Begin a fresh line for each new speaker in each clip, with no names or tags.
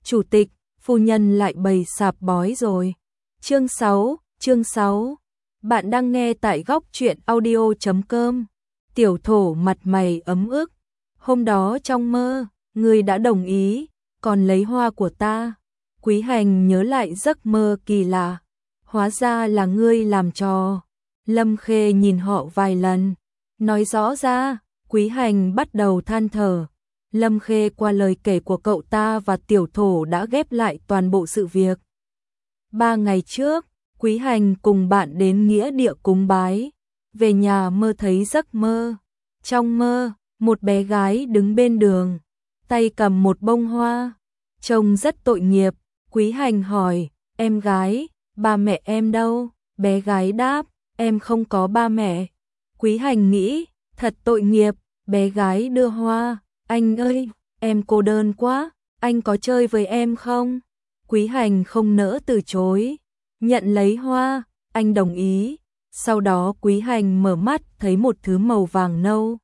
chủ tịch, phu nhân lại bày sạp bói rồi. Chương 6. Bạn đang nghe tại góc truyện audio.com. Tiểu thổ mặt mày ấm ức. Hôm đó trong mơ, ngươi đã đồng ý, còn lấy hoa của ta. Quý Hành nhớ lại giấc mơ kỳ lạ. Hóa ra là ngươi làm trò. Lâm Khê nhìn họ vài lần. Nói rõ ra, Quý Hành bắt đầu than thở. Lâm Khê qua lời kể của cậu ta và tiểu thổ đã ghép lại toàn bộ sự việc. 3 ngày trước, Quý Hành cùng bạn đến nghĩa địa cúng bái. Về nhà mơ thấy giấc mơ. Trong mơ, một bé gái đứng bên đường, tay cầm một bông hoa. Trông rất tội nghiệp. Quý Hành hỏi, em gái, ba mẹ em đâu? Bé gái đáp, em không có ba mẹ. Quý Hành nghĩ, thật tội nghiệp. Bé gái đưa hoa, anh ơi, em cô đơn quá, anh có chơi với em không? Quý Hành không nỡ từ chối, nhận lấy hoa, anh đồng ý. Sau đó Quý Hành mở mắt thấy một thứ màu vàng nâu.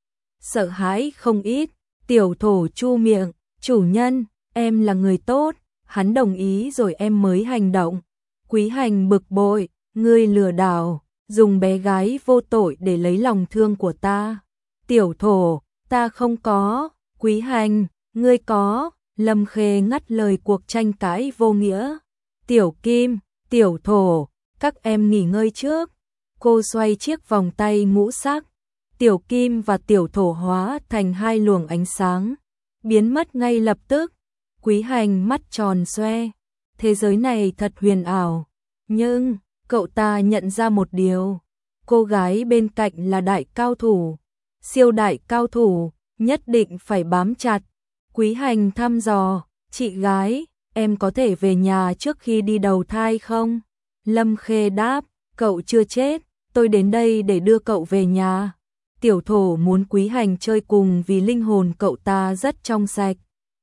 Sợ hãi không ít, tiểu thổ chu miệng, chủ nhân, em là người tốt, hắn đồng ý rồi em mới hành động. Quý Hành bực bội, ngươi lừa đảo, dùng bé gái vô tội để lấy lòng thương của ta. Tiểu thổ, ta không có. Quý Hành, ngươi có. Lâm Khê ngắt lời cuộc tranh cãi vô nghĩa. Tiểu Kim, tiểu thổ, các em nghỉ ngơi trước. Cô xoay chiếc vòng tay ngũ sắc. Tiểu Kim và tiểu thổ hóa thành hai luồng ánh sáng, biến mất ngay lập tức. Quý Hành mắt tròn xoe. Thế giới này thật huyền ảo. Nhưng, cậu ta nhận ra một điều. Cô gái bên cạnh là đại cao thủ. Siêu đại cao thủ, nhất định phải bám chặt. Quý Hành thăm dò, chị gái, em có thể về nhà trước khi đi đầu thai không? Lâm Khê đáp, cậu chưa chết, tôi đến đây để đưa cậu về nhà. Tiểu thổ muốn Quý Hành chơi cùng vì linh hồn cậu ta rất trong sạch.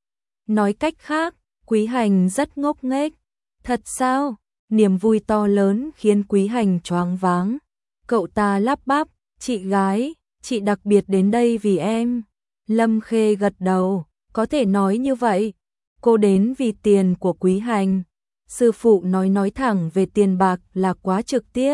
Nói cách khác, Quý Hành rất ngốc nghếch. Thật sao? Niềm vui to lớn khiến Quý Hành choáng váng. Cậu ta lắp bắp, chị gái, chị đặc biệt đến đây vì em. Lâm Khê gật đầu, có thể nói như vậy. Cô đến vì tiền của Quý Hành. Sư phụ nói thẳng về tiền bạc là quá trực tiếp.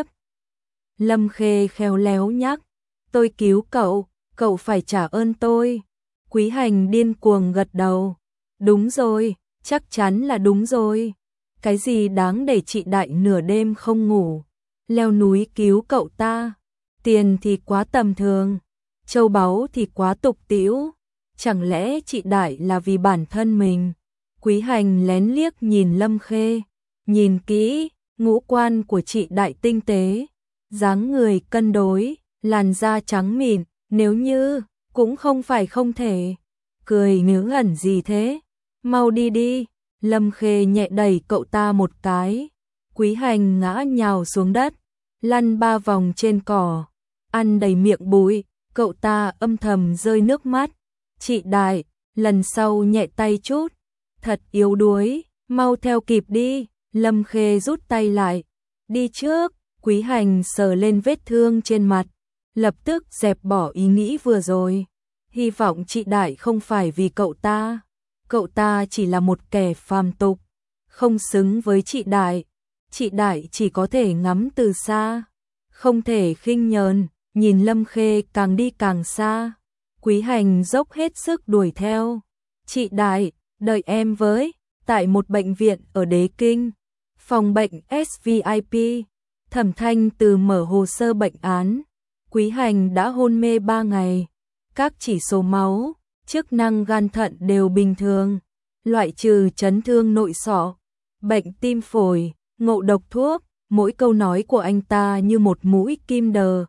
Lâm Khê khéo léo nhắc, tôi cứu cậu, cậu phải trả ơn tôi. Quý Hành điên cuồng gật đầu. Đúng rồi, chắc chắn là đúng rồi. Cái gì đáng để chị đại nửa đêm không ngủ, leo núi cứu cậu ta. Tiền thì quá tầm thường, châu báu thì quá tục tĩu. Chẳng lẽ chị đại là vì bản thân mình? Quý Hành lén liếc nhìn Lâm Khê. Nhìn kỹ, ngũ quan của chị đại tinh tế, dáng người cân đối, làn da trắng mịn, nếu như, cũng không phải không thể. Cười ngớ ngẩn gì thế? Mau đi đi. Lâm Khê nhẹ đẩy cậu ta một cái. Quý Hành ngã nhào xuống đất, lăn 3 vòng trên cỏ, ăn đầy miệng bụi. Cậu ta âm thầm rơi nước mắt. Chị đại, lần sau nhẹ tay chút. Thật yếu đuối, mau theo kịp đi. Lâm Khê rút tay lại. Đi trước. Quý Hành sờ lên vết thương trên mặt, lập tức dẹp bỏ ý nghĩ vừa rồi. Hy vọng chị đại không phải vì cậu ta. Cậu ta chỉ là một kẻ phàm tục, không xứng với chị đại. Chị đại chỉ có thể ngắm từ xa, không thể khinh nhờn. Nhìn Lâm Khê càng đi càng xa, Quý Hành dốc hết sức đuổi theo. Chị đại, đợi em với. Tại một bệnh viện ở Đế Kinh, phòng bệnh SVIP, Thẩm Thanh Từ mở hồ sơ bệnh án. Quý Hành đã hôn mê 3 ngày. Các chỉ số máu, chức năng gan thận đều bình thường, loại trừ chấn thương nội sọ, bệnh tim phổi, ngộ độc thuốc. Mỗi câu nói của anh ta như một mũi kim đờ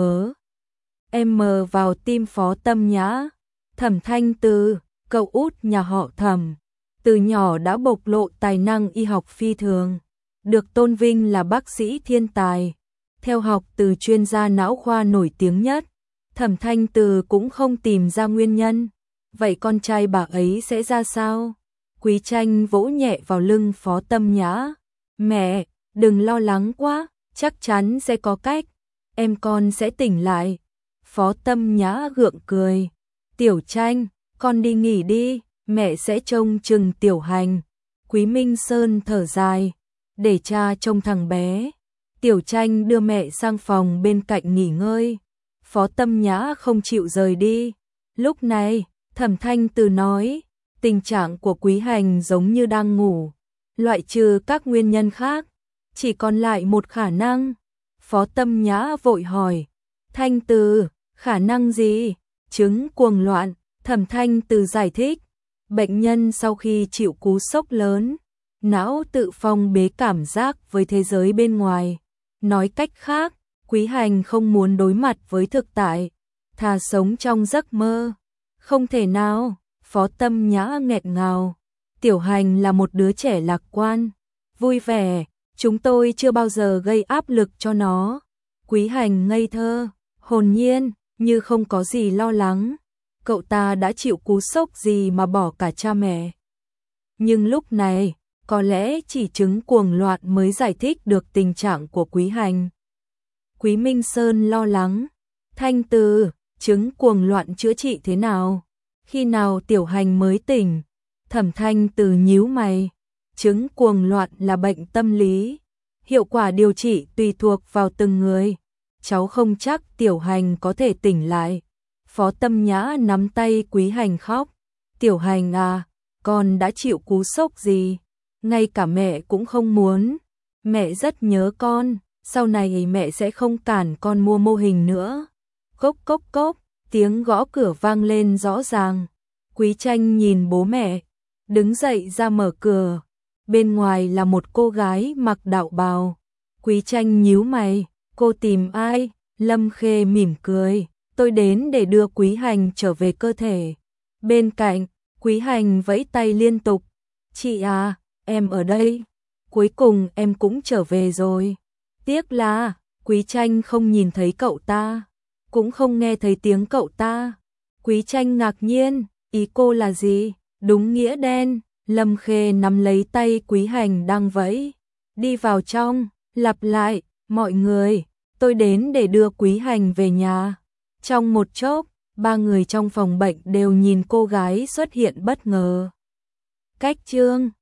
em mờ vào tim Phó Tâm Nhã. Thẩm Thanh Từ, cậu út nhà họ Thẩm, từ nhỏ đã bộc lộ tài năng y học phi thường, được tôn vinh là bác sĩ thiên tài, theo học từ chuyên gia não khoa nổi tiếng nhất. Thẩm Thanh Từ cũng không tìm ra nguyên nhân. Vậy con trai bà ấy sẽ ra sao? Quý Tranh vỗ nhẹ vào lưng Phó Tâm Nhã. Mẹ, đừng lo lắng quá, chắc chắn sẽ có cách. Em con sẽ tỉnh lại. Phó Tâm Nhã gượng cười. Tiểu Tranh, con đi nghỉ đi. mẹ sẽ trông chừng Tiểu Hành. Quý Minh Sơn thở dài, để cha trông thằng bé. Tiểu Tranh đưa mẹ sang phòng bên cạnh nghỉ ngơi. Phó Tâm Nhã không chịu rời đi. Lúc này, Thẩm Thanh Từ nói, tình trạng của Quý Hành giống như đang ngủ, loại trừ các nguyên nhân khác, chỉ còn lại một khả năng. Phó Tâm Nhã vội hỏi, Thanh Từ, khả năng gì? Chứng cuồng loạn. Thẩm Thanh Từ giải thích, bệnh nhân sau khi chịu cú sốc lớn, não tự phong bế cảm giác với thế giới bên ngoài. Nói cách khác, Quý Hành không muốn đối mặt với thực tại, thà sống trong giấc mơ. Không thể nào. Phó Tâm Nhã nghẹn ngào. Tiểu Hành là một đứa trẻ lạc quan, vui vẻ, chúng tôi chưa bao giờ gây áp lực cho nó. Quý Hành ngây thơ, hồn nhiên, như không có gì lo lắng. Cậu ta đã chịu cú sốc gì mà bỏ cả cha mẹ. Nhưng lúc này, có lẽ chỉ chứng cuồng loạn mới giải thích được tình trạng của Quý Hành. Quý Minh Sơn lo lắng, Thanh Từ, chứng cuồng loạn chữa trị thế nào? Khi nào Tiểu Hành mới tỉnh? Thẩm Thanh Từ nhíu mày, chứng cuồng loạn là bệnh tâm lý, hiệu quả điều trị tùy thuộc vào từng người. Cháu không chắc Tiểu Hành có thể tỉnh lại. Phó Tâm Nhã nắm tay Quý Hành khóc, Tiểu Hành à, con đã chịu cú sốc gì? Ngay cả mẹ cũng không muốn. Mẹ rất nhớ con, sau này mẹ sẽ không cản con mua mô hình nữa. Cốc cốc cốc, tiếng gõ cửa vang lên rõ ràng. Quý Tranh nhìn bố mẹ, đứng dậy ra mở cửa. Bên ngoài là một cô gái mặc đạo bào. Quý Tranh nhíu mày, cô tìm ai? Lâm Khê mỉm cười, tôi đến để đưa Quý Hành trở về cơ thể. Bên cạnh, Quý Hành vẫy tay liên tục, chị à, em ở đây. Cuối cùng em cũng trở về rồi. Tiếc là, Quý Tranh không nhìn thấy cậu ta, cũng không nghe thấy tiếng cậu ta. Quý Tranh ngạc nhiên, ý cô là gì? Đúng nghĩa đen. Lâm Khê nắm lấy tay Quý Hành đang vẫy, đi vào trong, lặp lại, mọi người, tôi đến để đưa Quý Hành về nhà. Trong một chốc, ba người trong phòng bệnh đều nhìn cô gái xuất hiện bất ngờ. Cách chương